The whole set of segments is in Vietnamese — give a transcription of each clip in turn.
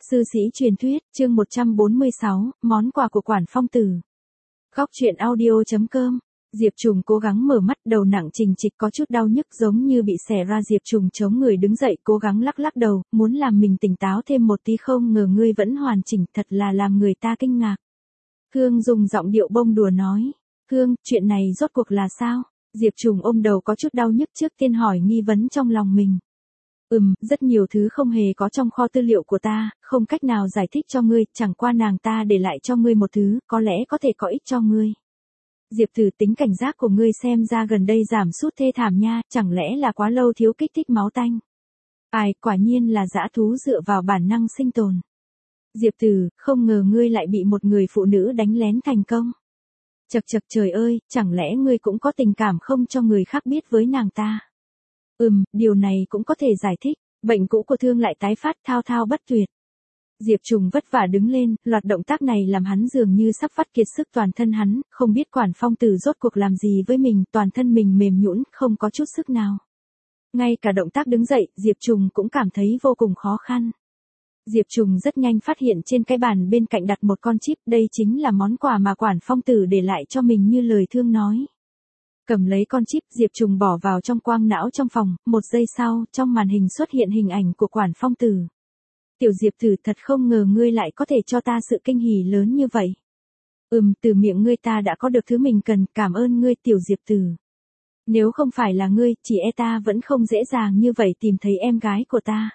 Sư sĩ truyền thuyết, chương 146, món quà của Quản Phong Tử. Góc truyện audio.com. Diệp Trùng cố gắng mở mắt, đầu nặng trình trịch có chút đau nhức giống như bị xẻ ra. Diệp Trùng chống người đứng dậy, cố gắng lắc lắc đầu, muốn làm mình tỉnh táo thêm một tí. Không ngờ ngươi vẫn hoàn chỉnh, thật là làm người ta kinh ngạc. Hương dùng giọng điệu bông đùa nói. Hương, chuyện này rốt cuộc là sao? Diệp Trùng ôm đầu có chút đau nhức, trước tiên hỏi nghi vấn trong lòng mình. Rất nhiều thứ không hề có trong kho tư liệu của ta, không cách nào giải thích cho ngươi, chẳng qua nàng ta để lại cho ngươi một thứ, có lẽ có thể có ích cho ngươi. Diệp Tử, tính cảnh giác của ngươi xem ra gần đây giảm sút thê thảm nha, chẳng lẽ là quá lâu thiếu kích thích máu tanh? Ai, quả nhiên là dã thú dựa vào bản năng sinh tồn. Diệp Tử, không ngờ ngươi lại bị một người phụ nữ đánh lén thành công. Chậc chậc trời ơi, chẳng lẽ ngươi cũng có tình cảm không cho người khác biết với nàng ta? Điều này cũng có thể giải thích, bệnh cũ của Thương lại tái phát, thao thao bất tuyệt. Diệp Trùng vất vả đứng lên, loạt động tác này làm hắn dường như sắp vắt kiệt sức toàn thân hắn, không biết Quản Phong Tử rốt cuộc làm gì với mình, toàn thân mình mềm nhũn, không có chút sức nào. Ngay cả động tác đứng dậy, Diệp Trùng cũng cảm thấy vô cùng khó khăn. Diệp Trùng rất nhanh phát hiện trên cái bàn bên cạnh đặt một con chip, đây chính là món quà mà Quản Phong Tử để lại cho mình như lời Thương nói. Cầm lấy con chip, Diệp Trùng bỏ vào trong quang não trong phòng, một giây sau, trong màn hình xuất hiện hình ảnh của Quản Phong Tử. Tiểu Diệp Tử, thật không ngờ ngươi lại có thể cho ta sự kinh hỉ lớn như vậy. Từ miệng ngươi ta đã có được thứ mình cần, cảm ơn ngươi Tiểu Diệp Tử. Nếu không phải là ngươi, chỉ e ta vẫn không dễ dàng như vậy tìm thấy em gái của ta.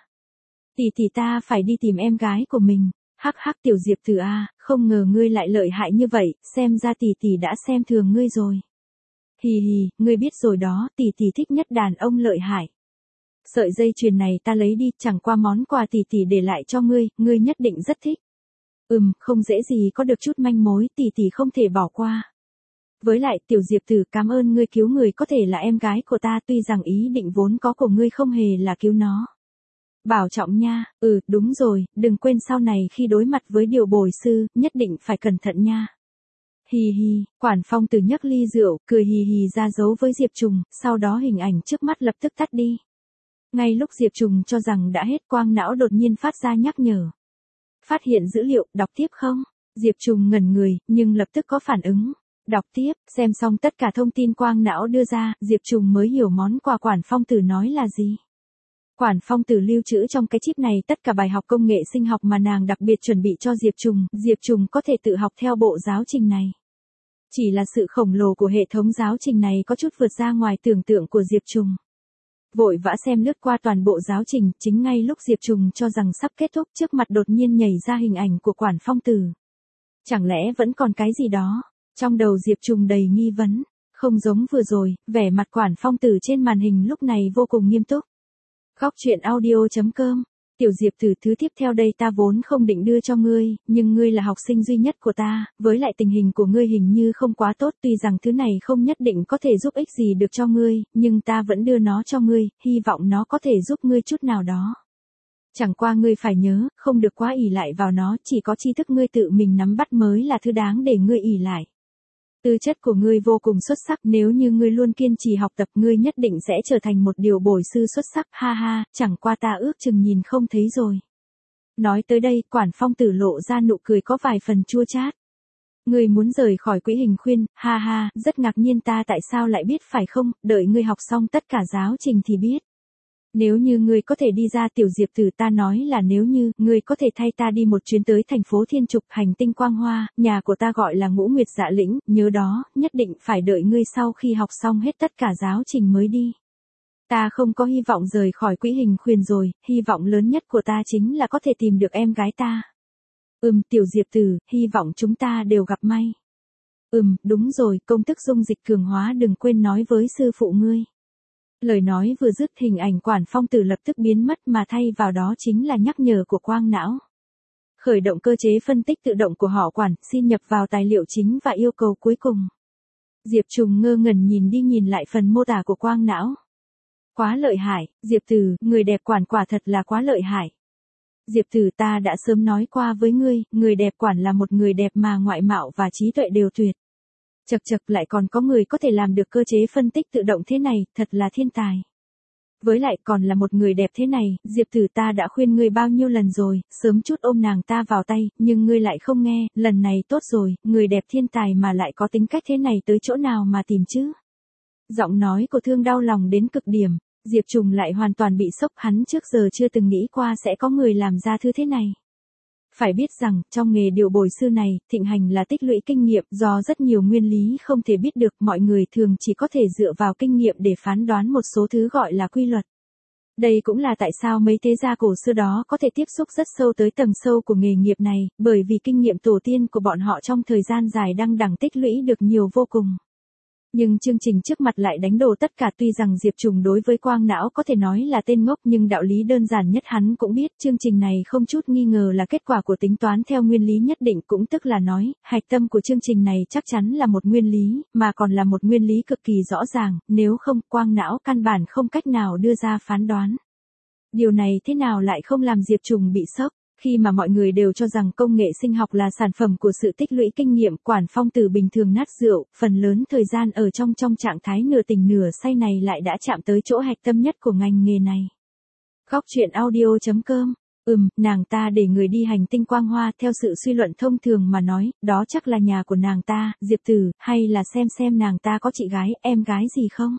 Tỷ ta phải đi tìm em gái của mình. Hắc hắc Tiểu Diệp Tử à, không ngờ ngươi lại lợi hại như vậy, xem ra tỷ đã xem thường ngươi rồi. Hì hì, ngươi biết rồi đó, tỷ thích nhất đàn ông lợi hại. Sợi dây chuyền này ta lấy đi, chẳng qua món quà tỷ để lại cho ngươi nhất định rất thích. Không dễ gì có được chút manh mối, tỷ không thể bỏ qua. Với lại Tiểu Diệp Tử, cảm ơn ngươi cứu người có thể là em gái của ta, tuy rằng ý định vốn có của ngươi không hề là cứu nó. Bảo trọng nha, đúng rồi, đừng quên sau này khi đối mặt với điều bồi sư, nhất định phải cẩn thận nha. Hì hì, Quản Phong Tử nhấc ly rượu, cười hì hì ra dấu với Diệp Trùng, sau đó hình ảnh trước mắt lập tức tắt đi. Ngay lúc Diệp Trùng cho rằng đã hết, quang não đột nhiên phát ra nhắc nhở. Phát hiện dữ liệu, đọc tiếp không? Diệp Trùng ngẩn người, nhưng lập tức có phản ứng. Đọc tiếp, xem xong tất cả thông tin quang não đưa ra, Diệp Trùng mới hiểu món quà Quản Phong Tử nói là gì. Quản Phong Tử lưu trữ trong cái chip này tất cả bài học công nghệ sinh học mà nàng đặc biệt chuẩn bị cho Diệp Trùng có thể tự học theo bộ giáo trình này. Chỉ là sự khổng lồ của hệ thống giáo trình này có chút vượt ra ngoài tưởng tượng của Diệp Trùng. Vội vã xem lướt qua toàn bộ giáo trình, chính ngay lúc Diệp Trùng cho rằng sắp kết thúc, trước mặt đột nhiên nhảy ra hình ảnh của Quản Phong Tử. Chẳng lẽ vẫn còn cái gì đó? Trong đầu Diệp Trùng đầy nghi vấn, không giống vừa rồi, vẻ mặt Quản Phong Tử trên màn hình lúc này vô cùng nghiêm túc. Góc truyện audio.com. Tiểu Diệp Tử, thứ tiếp theo đây ta vốn không định đưa cho ngươi, nhưng ngươi là học sinh duy nhất của ta, với lại tình hình của ngươi hình như không quá tốt, tuy rằng thứ này không nhất định có thể giúp ích gì được cho ngươi, nhưng ta vẫn đưa nó cho ngươi, hy vọng nó có thể giúp ngươi chút nào đó. Chẳng qua ngươi phải nhớ, không được quá ỷ lại vào nó, chỉ có tri thức ngươi tự mình nắm bắt mới là thứ đáng để ngươi ỷ lại. Tư chất của ngươi vô cùng xuất sắc, nếu như ngươi luôn kiên trì học tập, ngươi nhất định sẽ trở thành một điều bồi sư xuất sắc, ha ha, chẳng qua ta ước chừng nhìn không thấy rồi. Nói tới đây, Quản Phong Tử lộ ra nụ cười có vài phần chua chát. Ngươi muốn rời khỏi quỹ hình khuyên, ha ha, rất ngạc nhiên ta tại sao lại biết phải không, đợi ngươi học xong tất cả giáo trình thì biết. Nếu như ngươi có thể đi ra Tiểu Diệp Tử, ta nói là nếu như, ngươi có thể thay ta đi một chuyến tới thành phố Thiên Trục, hành tinh Quang Hoa, nhà của ta gọi là Ngũ Nguyệt Dạ Lĩnh, nhớ đó, nhất định phải đợi ngươi sau khi học xong hết tất cả giáo trình mới đi. Ta không có hy vọng rời khỏi quỹ hình khuyên rồi, hy vọng lớn nhất của ta chính là có thể tìm được em gái ta. Tiểu Diệp Tử, hy vọng chúng ta đều gặp may. Đúng rồi, công thức dung dịch cường hóa đừng quên nói với sư phụ ngươi. Lời nói vừa dứt, hình ảnh Quản Phong Tử lập tức biến mất mà thay vào đó chính là nhắc nhở của quang não. Khởi động cơ chế phân tích tự động của họ Quản, xin nhập vào tài liệu chính và yêu cầu cuối cùng. Diệp Trùng ngơ ngẩn nhìn đi nhìn lại phần mô tả của quang não. Quá lợi hại, Diệp Tử, người đẹp Quản quả thật là quá lợi hại. Diệp Tử, ta đã sớm nói qua với ngươi, người đẹp Quản là một người đẹp mà ngoại mạo và trí tuệ đều tuyệt. Chậc chậc, lại còn có người có thể làm được cơ chế phân tích tự động thế này, thật là thiên tài. Với lại còn là một người đẹp thế này, Diệp Tử ta đã khuyên ngươi bao nhiêu lần rồi, sớm chút ôm nàng ta vào tay, nhưng ngươi lại không nghe, lần này tốt rồi, người đẹp thiên tài mà lại có tính cách thế này tới chỗ nào mà tìm chứ? Giọng nói của Thương đau lòng đến cực điểm, Diệp Trùng lại hoàn toàn bị sốc, hắn trước giờ chưa từng nghĩ qua sẽ có người làm ra thứ thế này. Phải biết rằng, trong nghề điều bồi sư này, thịnh hành là tích lũy kinh nghiệm, do rất nhiều nguyên lý không thể biết được, mọi người thường chỉ có thể dựa vào kinh nghiệm để phán đoán một số thứ gọi là quy luật. Đây cũng là tại sao mấy thế gia cổ xưa đó có thể tiếp xúc rất sâu tới tầng sâu của nghề nghiệp này, bởi vì kinh nghiệm tổ tiên của bọn họ trong thời gian dài đăng đẳng tích lũy được nhiều vô cùng. Nhưng chương trình trước mặt lại đánh đổ tất cả, tuy rằng Diệp Trùng đối với Quang Não có thể nói là tên ngốc nhưng đạo lý đơn giản nhất hắn cũng biết, chương trình này không chút nghi ngờ là kết quả của tính toán theo nguyên lý nhất định, cũng tức là nói, hạch tâm của chương trình này chắc chắn là một nguyên lý, mà còn là một nguyên lý cực kỳ rõ ràng, nếu không Quang Não căn bản không cách nào đưa ra phán đoán. Điều này thế nào lại không làm Diệp Trùng bị sốc? Khi mà mọi người đều cho rằng công nghệ sinh học là sản phẩm của sự tích lũy kinh nghiệm, Quản Phong Tử bình thường nát rượu, phần lớn thời gian ở trong trạng thái nửa tỉnh nửa say này lại đã chạm tới chỗ hạch tâm nhất của ngành nghề này. Góc truyện audio.com. Nàng ta để người đi hành tinh quang hoa, theo sự suy luận thông thường mà nói, đó chắc là nhà của nàng ta, Diệp Tử, hay là xem nàng ta có chị gái, em gái gì không?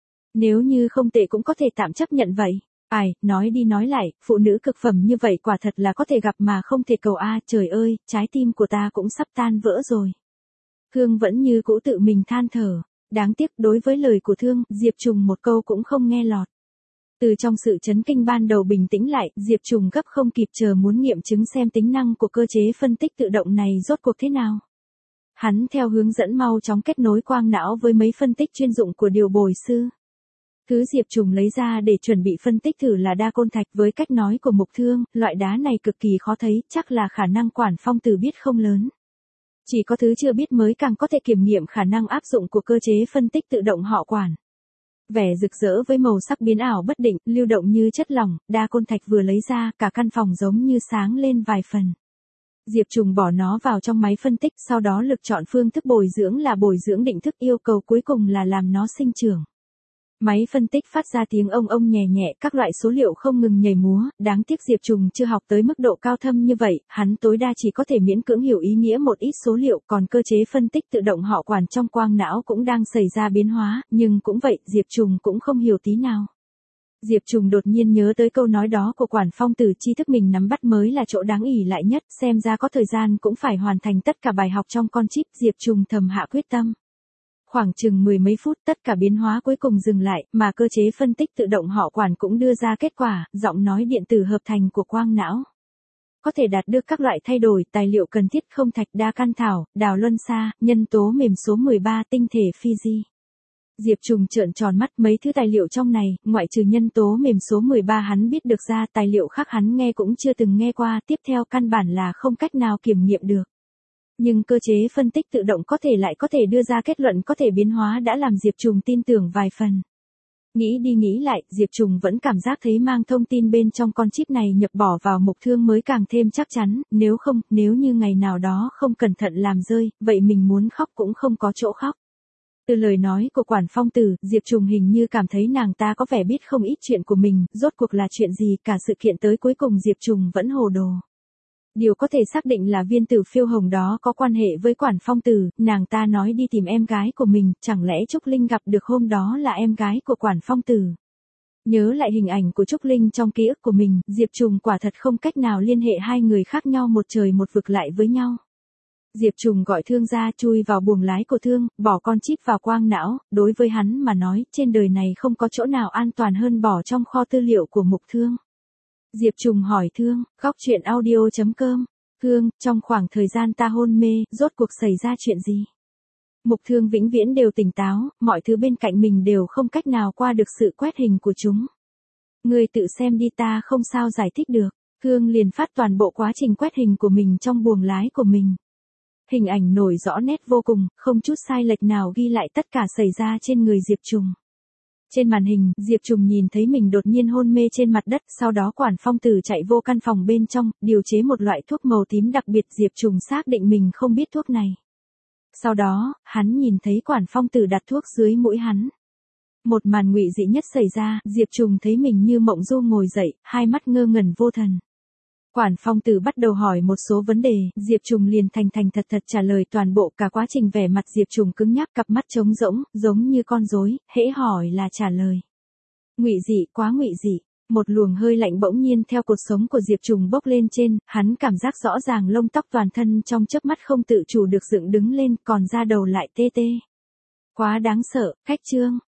Nếu như không tệ cũng có thể tạm chấp nhận vậy. Ai, nói đi nói lại, phụ nữ cực phẩm như vậy quả thật là có thể gặp mà không thể cầu a, trời ơi, trái tim của ta cũng sắp tan vỡ rồi. Thương vẫn như cũ tự mình than thở, đáng tiếc đối với lời của Thương, Diệp Trùng một câu cũng không nghe lọt. Từ trong sự chấn kinh ban đầu bình tĩnh lại, Diệp Trùng gấp không kịp chờ muốn nghiệm chứng xem tính năng của cơ chế phân tích tự động này rốt cuộc thế nào. Hắn theo hướng dẫn mau chóng kết nối Quang Não với mấy phân tích chuyên dụng của điều bồi sư. Thứ Diệp Trùng lấy ra để chuẩn bị phân tích thử là đa côn thạch, với cách nói của Mục Thương, loại đá này cực kỳ khó thấy, chắc là khả năng Quản Phong Tử biết không lớn. Chỉ có thứ chưa biết mới càng có thể kiểm nghiệm khả năng áp dụng của cơ chế phân tích tự động họ Quản. Vẻ rực rỡ với màu sắc biến ảo bất định, lưu động như chất lỏng, đa côn thạch vừa lấy ra, cả căn phòng giống như sáng lên vài phần. Diệp Trùng bỏ nó vào trong máy phân tích, sau đó lựa chọn phương thức bồi dưỡng là bồi dưỡng định thức, yêu cầu cuối cùng là làm nó sinh trưởng. Máy phân tích phát ra tiếng ông nhẹ nhẹ, các loại số liệu không ngừng nhảy múa, đáng tiếc Diệp Trùng chưa học tới mức độ cao thâm như vậy, hắn tối đa chỉ có thể miễn cưỡng hiểu ý nghĩa một ít số liệu, còn cơ chế phân tích tự động họ Quản trong Quang Não cũng đang xảy ra biến hóa, nhưng cũng vậy, Diệp Trùng cũng không hiểu tí nào. Diệp Trùng đột nhiên nhớ tới câu nói đó của Quản Phong Tử, tri thức mình nắm bắt mới là chỗ đáng ỷ lại nhất, xem ra có thời gian cũng phải hoàn thành tất cả bài học trong con chip, Diệp Trùng thầm hạ quyết tâm. Khoảng chừng mười mấy phút tất cả biến hóa cuối cùng dừng lại, mà cơ chế phân tích tự động họ Quản cũng đưa ra kết quả, giọng nói điện tử hợp thành của Quang Não. Có thể đạt được các loại thay đổi, tài liệu cần thiết không thạch, đa căn thảo, đào luân xa, nhân tố mềm số 13, tinh thể Fiji. Diệp Trùng trợn tròn mắt, mấy thứ tài liệu trong này, ngoại trừ nhân tố mềm số 13 hắn biết được ra, tài liệu khác hắn nghe cũng chưa từng nghe qua, tiếp theo căn bản là không cách nào kiểm nghiệm được. Nhưng cơ chế phân tích tự động có thể đưa ra kết luận có thể biến hóa đã làm Diệp Trùng tin tưởng vài phần. Nghĩ đi nghĩ lại, Diệp Trùng vẫn cảm giác thấy mang thông tin bên trong con chip này nhập bỏ vào Mục Thương mới càng thêm chắc chắn, nếu như ngày nào đó không cẩn thận làm rơi, vậy mình muốn khóc cũng không có chỗ khóc. Từ lời nói của Quản Phong Tử, Diệp Trùng hình như cảm thấy nàng ta có vẻ biết không ít chuyện của mình, rốt cuộc là chuyện gì, cả sự kiện tới cuối cùng Diệp Trùng vẫn hồ đồ. Điều có thể xác định là viên tử phiêu hồng đó có quan hệ với Quản Phong Tử, nàng ta nói đi tìm em gái của mình, chẳng lẽ Trúc Linh gặp được hôm đó là em gái của Quản Phong Tử. Nhớ lại hình ảnh của Trúc Linh trong ký ức của mình, Diệp Trùng quả thật không cách nào liên hệ hai người khác nhau một trời một vực lại với nhau. Diệp Trùng gọi Thương ra, chui vào buồng lái của Thương, bỏ con chip vào Quang Não, đối với hắn mà nói, trên đời này không có chỗ nào an toàn hơn bỏ trong kho tư liệu của Mục Thương. Diệp Trùng hỏi Thương, góc truyện audio.com, Thương, trong khoảng thời gian ta hôn mê, rốt cuộc xảy ra chuyện gì? Mục Thương vĩnh viễn đều tỉnh táo, mọi thứ bên cạnh mình đều không cách nào qua được sự quét hình của chúng. Ngươi tự xem đi, ta không sao giải thích được. Thương liền phát toàn bộ quá trình quét hình của mình trong buồng lái của mình. Hình ảnh nổi rõ nét vô cùng, không chút sai lệch nào ghi lại tất cả xảy ra trên người Diệp Trùng. Trên màn hình, Diệp Trùng nhìn thấy mình đột nhiên hôn mê trên mặt đất, sau đó Quản Phong Tử chạy vô căn phòng bên trong, điều chế một loại thuốc màu tím đặc biệt, Diệp Trùng xác định mình không biết thuốc này. Sau đó, hắn nhìn thấy Quản Phong Tử đặt thuốc dưới mũi hắn. Một màn ngụy dị nhất xảy ra, Diệp Trùng thấy mình như mộng du ngồi dậy, hai mắt ngơ ngẩn vô thần. Quản Phong Tử bắt đầu hỏi một số vấn đề, Diệp Trùng liền thành thành thật thật trả lời toàn bộ, cả quá trình vẻ mặt Diệp Trùng cứng nhắc, cặp mắt trống rỗng, giống như con rối, hễ hỏi là trả lời. Ngụy dị, quá ngụy dị. Một luồng hơi lạnh bỗng nhiên theo cột sống của Diệp Trùng bốc lên trên, hắn cảm giác rõ ràng lông tóc toàn thân trong chớp mắt không tự chủ được dựng đứng lên, còn da đầu lại tê tê. Quá đáng sợ, khách trương.